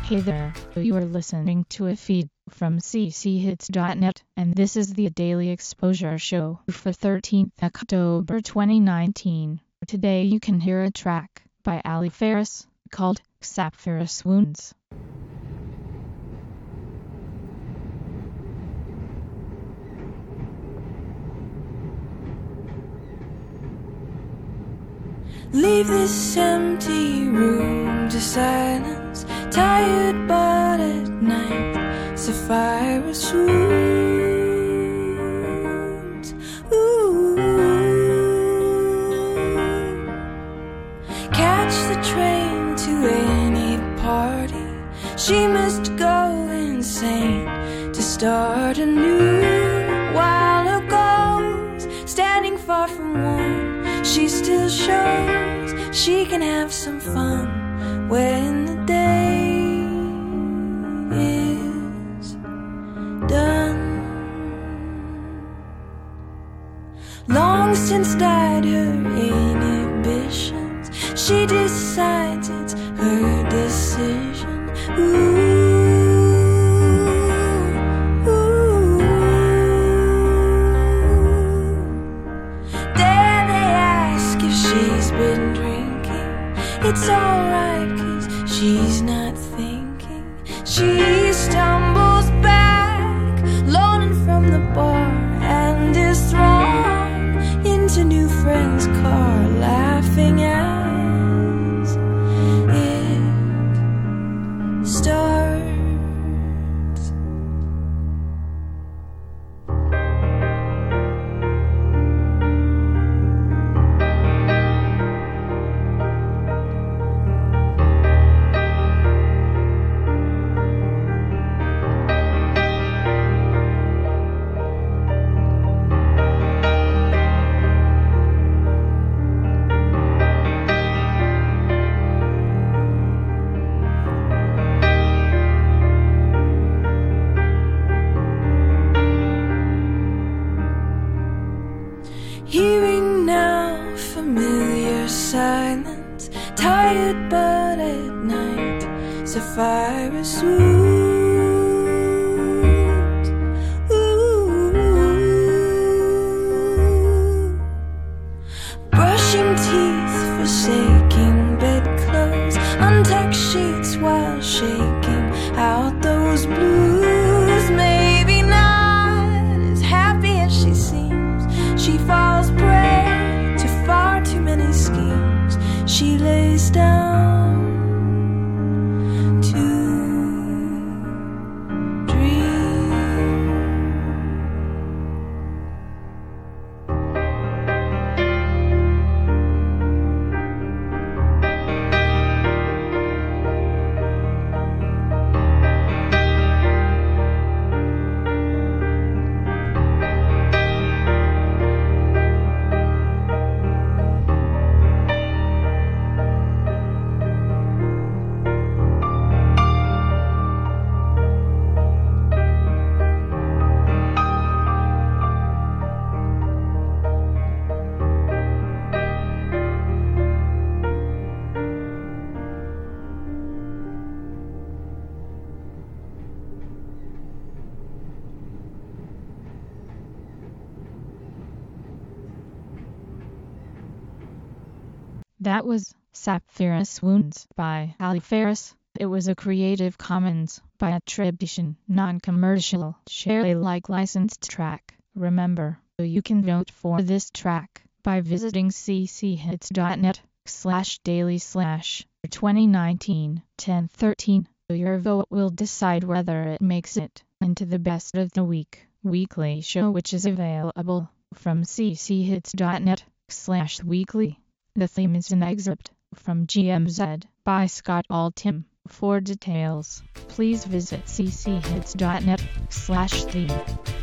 Hey there, you are listening to a feed from cchits.net, and this is the Daily Exposure Show for 13th October 2019. Today you can hear a track by Ali Ferris called Sapphirous Wounds. Leave this empty room to silence, tired but at night, sapphirous wounds. Ooh. Catch the train to any party, she must go insane to start anew. While her goals, standing far from one, she still shows she can have some fun when the day is done. Long since died her inhibitions, she decides it's her decision. Ooh. It's alright, 'cause she's not thinking. She stumbles back, loaning from the bar, and is thrown into new friend's car, laughing as it starts. Hearing now familiar silence, tired but at night, sapphirous wounds. Ooh. Brushing teeth, forsaking bedclothes, untucked sheets while shaking out those blues. Maybe not as happy as she seems, she falls prey to far too many schemes. She lays down to dream. That was Sapphirous Wounds by Ali Ferris. It was a Creative Commons by attribution, non-commercial, share Alike licensed track. Remember, you can vote for this track by visiting cchits.net/daily/2019-1013. Your vote will decide whether it makes it into the best of the week weekly show, which is available from cchits.net/weekly. The theme is an excerpt from GMZ by Scott Altham. For details, please visit cchits.net/theme.